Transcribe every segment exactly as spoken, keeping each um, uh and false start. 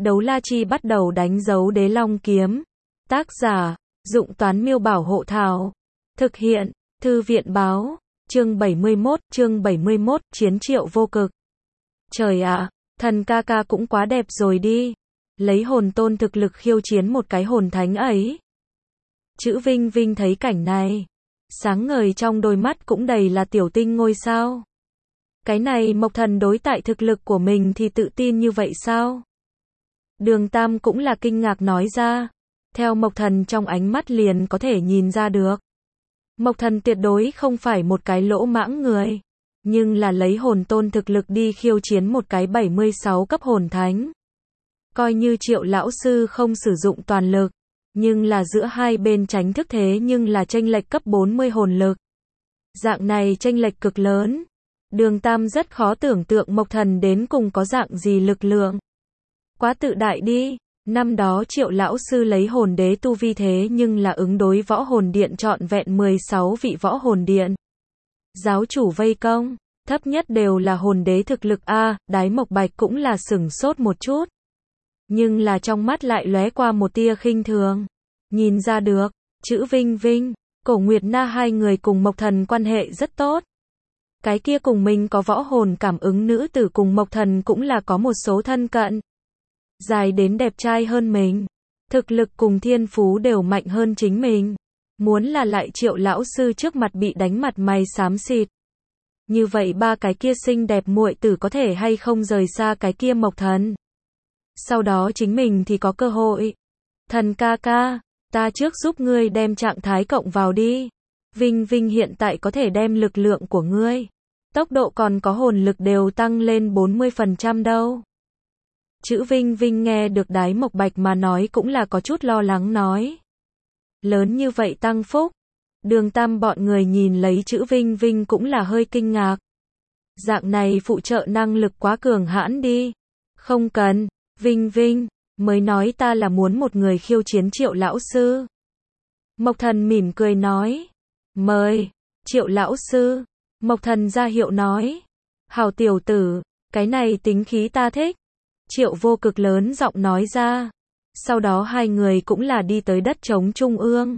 Đấu la chi bắt đầu đánh dấu đế long kiếm. Tác giả, Dụng Toán Miêu Bảo Hộ Thảo. Thực hiện, Thư viện Báo. Chương bảy mươi mốt, chương bảy mươi mốt, Chiến Triệu Vô Cực. Trời ạ, thần ca ca cũng quá đẹp rồi đi. Lấy hồn tôn thực lực khiêu chiến một cái hồn thánh ấy. Chữ Vinh Vinh thấy cảnh này, sáng ngời trong đôi mắt cũng đầy là tiểu tinh ngôi sao. Cái này Mộc Thần đối tại thực lực của mình thì tự tin như vậy sao? Đường Tam cũng là kinh ngạc nói ra. Theo Mộc Thần trong ánh mắt liền có thể nhìn ra được. Mộc Thần tuyệt đối không phải một cái lỗ mãng người. Nhưng là lấy hồn tôn thực lực đi khiêu chiến một cái bảy mươi sáu cấp hồn thánh. Coi như Triệu lão sư không sử dụng toàn lực. Nhưng là giữa hai bên tránh thức thế nhưng là chênh lệch cấp bốn mươi hồn lực. Dạng này chênh lệch cực lớn. Đường Tam rất khó tưởng tượng Mộc Thần đến cùng có dạng gì lực lượng. Quá tự đại đi. Năm đó Triệu lão sư lấy hồn đế tu vi thế nhưng là ứng đối võ hồn điện trọn vẹn mười sáu vị võ hồn điện. Giáo chủ vây công, thấp nhất đều là hồn đế thực lực A, Đái Mộc Bạch cũng là sửng sốt một chút. Nhưng là trong mắt lại lóe qua một tia khinh thường. Nhìn ra được, chữ Vinh Vinh, Cổ Nguyệt Na hai người cùng Mộc Thần quan hệ rất tốt. Cái kia cùng mình có võ hồn cảm ứng nữ tử cùng Mộc Thần cũng là có một số thân cận. Dài đến đẹp trai hơn mình. Thực lực cùng thiên phú đều mạnh hơn chính mình. Muốn là lại Triệu lão sư trước mặt bị đánh mặt mày xám xịt. Như vậy ba cái kia xinh đẹp muội tử có thể hay không rời xa cái kia Mộc Thần. Sau đó chính mình thì có cơ hội. Thần ca ca, ta trước giúp ngươi đem trạng thái cộng vào đi. Vinh Vinh hiện tại có thể đem lực lượng của ngươi. Tốc độ còn có hồn lực đều tăng lên bốn mươi phần trăm đâu. Chữ Vinh Vinh nghe được Đái Mộc Bạch mà nói cũng là có chút lo lắng nói. Lớn như vậy tăng phúc. Đường Tam bọn người nhìn lấy chữ Vinh Vinh cũng là hơi kinh ngạc. Dạng này phụ trợ năng lực quá cường hãn đi. Không cần, Vinh Vinh, mới nói ta là muốn một người khiêu chiến Triệu lão sư. Mộc Thần mỉm cười nói. Mời, Triệu lão sư. Mộc Thần ra hiệu nói. Hảo tiểu tử, cái này tính khí ta thích. Triệu Vô Cực lớn giọng nói ra. Sau đó hai người cũng là đi tới đất trống trung ương.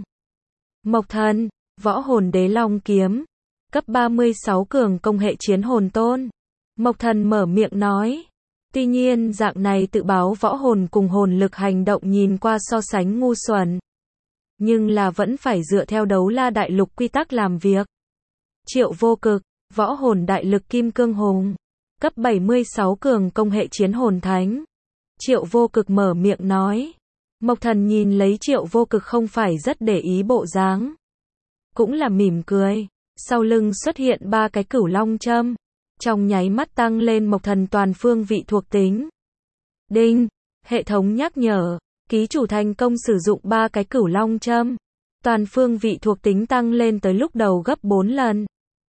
Mộc Thần, võ hồn đế long kiếm. Cấp ba mươi sáu cường công hệ chiến hồn tôn. Mộc Thần mở miệng nói. Tuy nhiên dạng này tự báo võ hồn cùng hồn lực hành động nhìn qua so sánh ngu xuẩn. Nhưng là vẫn phải dựa theo đấu la đại lục quy tắc làm việc. Triệu Vô Cực, võ hồn đại lực kim cương hùng. Cấp bảy mươi sáu cường công hệ chiến hồn thánh. Triệu Vô Cực mở miệng nói. Mộc Thần nhìn lấy Triệu Vô Cực không phải rất để ý bộ dáng. Cũng là mỉm cười. Sau lưng xuất hiện ba cái cửu long châm. Trong nháy mắt tăng lên Mộc Thần toàn phương vị thuộc tính. Đinh, hệ thống nhắc nhở. Ký chủ thành công sử dụng ba cái cửu long châm. Toàn phương vị thuộc tính tăng lên tới lúc đầu gấp bốn lần.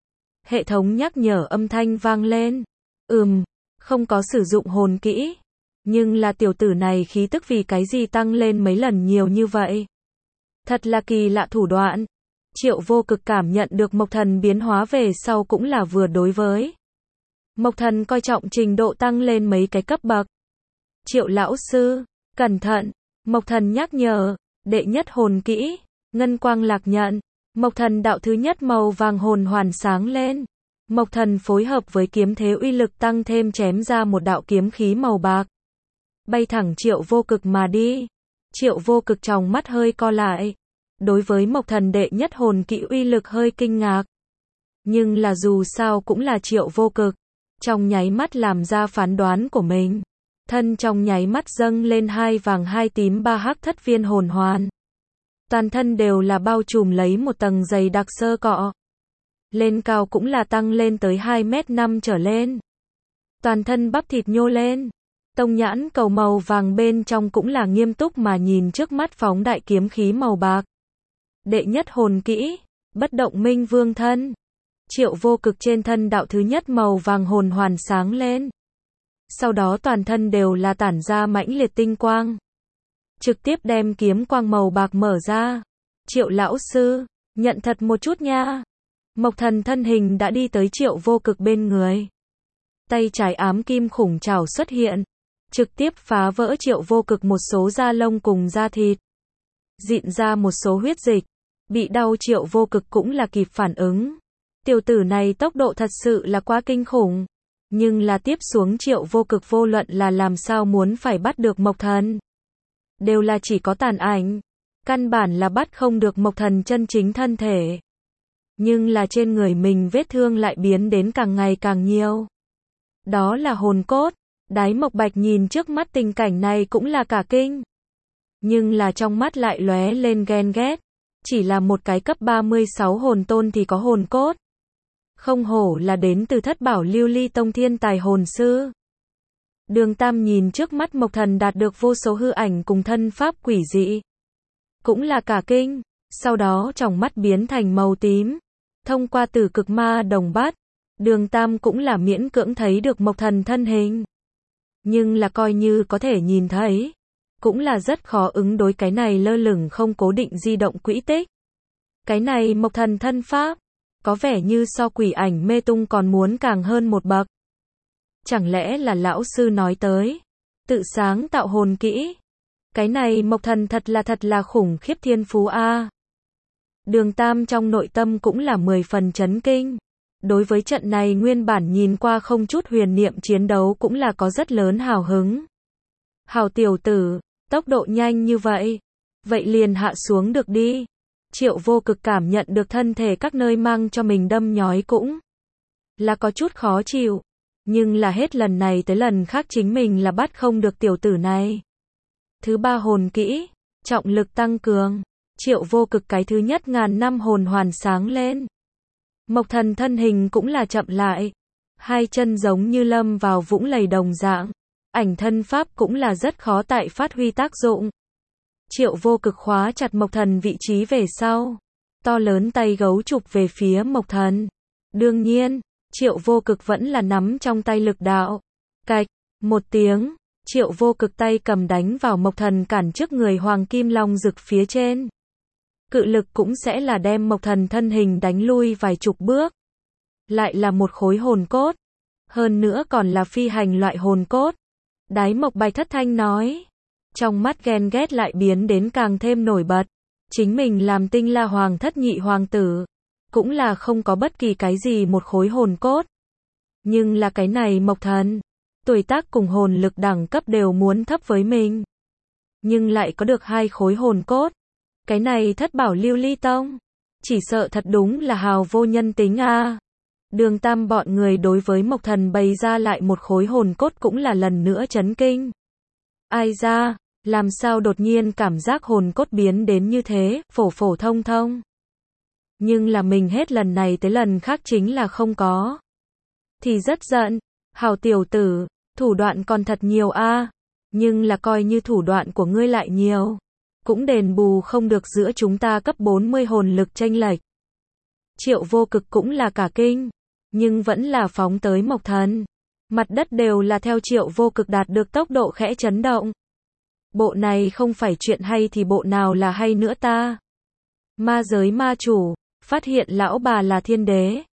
Hệ thống nhắc nhở âm thanh vang lên. Ừm, không có sử dụng hồn kỹ. Nhưng là tiểu tử này khí tức vì cái gì tăng lên mấy lần nhiều như vậy. Thật là kỳ lạ thủ đoạn. Triệu Vô Cực cảm nhận được Mộc Thần biến hóa về sau cũng là vừa đối với. Mộc Thần coi trọng trình độ tăng lên mấy cái cấp bậc. Triệu lão sư, cẩn thận. Mộc Thần nhắc nhở, đệ nhất hồn kỹ, ngân quang lạc nhận. Mộc Thần đạo thứ nhất màu vàng hồn hoàn sáng lên. Mộc Thần phối hợp với kiếm thế uy lực tăng thêm chém ra một đạo kiếm khí màu bạc. Bay thẳng Triệu Vô Cực mà đi. Triệu Vô Cực trong mắt hơi co lại. Đối với Mộc Thần đệ nhất hồn kỹ uy lực hơi kinh ngạc. Nhưng là dù sao cũng là Triệu Vô Cực. Trong nháy mắt làm ra phán đoán của mình. Thân trong nháy mắt dâng lên hai vàng hai tím ba hắc thất viên hồn hoàn. Toàn thân đều là bao trùm lấy một tầng dày đặc sơ cọ. Lên cao cũng là tăng lên tới hai mét năm trở lên. Toàn thân bắp thịt nhô lên. Tông nhãn cầu màu vàng bên trong cũng là nghiêm túc mà nhìn trước mắt phóng đại kiếm khí màu bạc. Đệ nhất hồn kỹ, bất động minh vương thân. Triệu Vô Cực trên thân đạo thứ nhất màu vàng hồn hoàn sáng lên. Sau đó toàn thân đều là tản ra mãnh liệt tinh quang. Trực tiếp đem kiếm quang màu bạc mở ra. Triệu lão sư, nhận thật một chút nha. Mộc Thần thân hình đã đi tới Triệu Vô Cực bên người. Tay trái ám kim khủng trảo xuất hiện. trực tiếp phá vỡ Triệu Vô Cực một số da lông cùng da thịt, dịn ra một số huyết dịch. Bị đau Triệu Vô Cực cũng là kịp phản ứng. Tiểu tử này tốc độ thật sự là quá kinh khủng. Nhưng là tiếp xuống Triệu Vô Cực vô luận là làm sao muốn phải bắt được Mộc Thần, đều là chỉ có tàn ảnh. Căn bản là bắt không được Mộc Thần chân chính thân thể. Nhưng là trên người mình vết thương lại biến đến càng ngày càng nhiều. Đó là hồn cốt. Đái Mộc Bạch nhìn trước mắt tình cảnh này cũng là cả kinh. Nhưng là trong mắt lại lóe lên ghen ghét. Chỉ là một cái cấp ba mươi sáu hồn tôn thì có hồn cốt. Không hổ là đến từ Thất Bảo Lưu Ly Tông thiên tài hồn sư. Đường Tam nhìn trước mắt Mộc Thần đạt được vô số hư ảnh cùng thân pháp quỷ dị. Cũng là cả kinh. Sau đó tròng mắt biến thành màu tím. Thông qua tử cực ma đồng bát, Đường Tam cũng là miễn cưỡng thấy được Mộc Thần thân hình. Nhưng là coi như có thể nhìn thấy, cũng là rất khó ứng đối cái này lơ lửng không cố định di động quỹ tích. Cái này Mộc Thần thân pháp, có vẻ như so quỷ ảnh mê tung còn muốn càng hơn một bậc. Chẳng lẽ là lão sư nói tới, tự sáng tạo hồn kỹ. Cái này Mộc Thần thật là thật là khủng khiếp thiên phú a. Đường Tam trong nội tâm cũng là mười phần chấn kinh. Đối với trận này nguyên bản nhìn qua không chút huyền niệm chiến đấu cũng là có rất lớn hào hứng. Hào tiểu tử, tốc độ nhanh như vậy. Vậy liền hạ xuống được đi. Triệu Vô Cực cảm nhận được thân thể các nơi mang cho mình đâm nhói cũng là có chút khó chịu. Nhưng là hết lần này tới lần khác chính mình là bắt không được tiểu tử này. Thứ ba hồn kỹ, trọng lực tăng cường. Triệu Vô Cực cái thứ nhất ngàn năm hồn hoàn sáng lên. Mộc Thần thân hình cũng là chậm lại. Hai chân giống như lâm vào vũng lầy đồng dạng. Ảnh thân pháp cũng là rất khó tại phát huy tác dụng. Triệu Vô Cực khóa chặt Mộc Thần vị trí về sau. To lớn tay gấu chụp về phía Mộc Thần. Đương nhiên, Triệu Vô Cực vẫn là nắm trong tay lực đạo. Cạch, một tiếng, Triệu Vô Cực tay cầm đánh vào Mộc Thần cản trước người Hoàng Kim Long Dực phía trên. Cự lực cũng sẽ là đem Mộc Thần thân hình đánh lui vài chục bước. Lại là một khối hồn cốt. Hơn nữa còn là phi hành loại hồn cốt. Đái Mộc Bạch thất thanh nói. Trong mắt ghen ghét lại biến đến càng thêm nổi bật. Chính mình làm Tinh La Hoàng thất nhị hoàng tử. Cũng là không có bất kỳ cái gì một khối hồn cốt. Nhưng là cái này Mộc Thần. Tuổi tác cùng hồn lực đẳng cấp đều muốn thấp với mình. Nhưng lại có được hai khối hồn cốt. Cái này Thất Bảo Lưu Ly Tông. Chỉ sợ thật đúng là hào vô nhân tính a. À. Đường Tam bọn người đối với Mộc Thần bày ra lại một khối hồn cốt cũng là lần nữa chấn kinh. Ai ra, làm sao đột nhiên cảm giác hồn cốt biến đến như thế, phổ phổ thông thông. Nhưng là mình hết lần này tới lần khác chính là không có. Thì rất giận, hào tiểu tử, thủ đoạn còn thật nhiều a. À. Nhưng là coi như thủ đoạn của ngươi lại nhiều. Cũng đền bù không được giữa chúng ta cấp bốn mươi hồn lực chênh lệch. Triệu Vô Cực cũng là cả kinh. Nhưng vẫn là phóng tới Mộc Thần. Mặt đất đều là theo Triệu Vô Cực đạt được tốc độ khẽ chấn động. Bộ này không phải chuyện hay thì bộ nào là hay nữa ta. Ma giới ma chủ, phát hiện lão bà là thiên đế.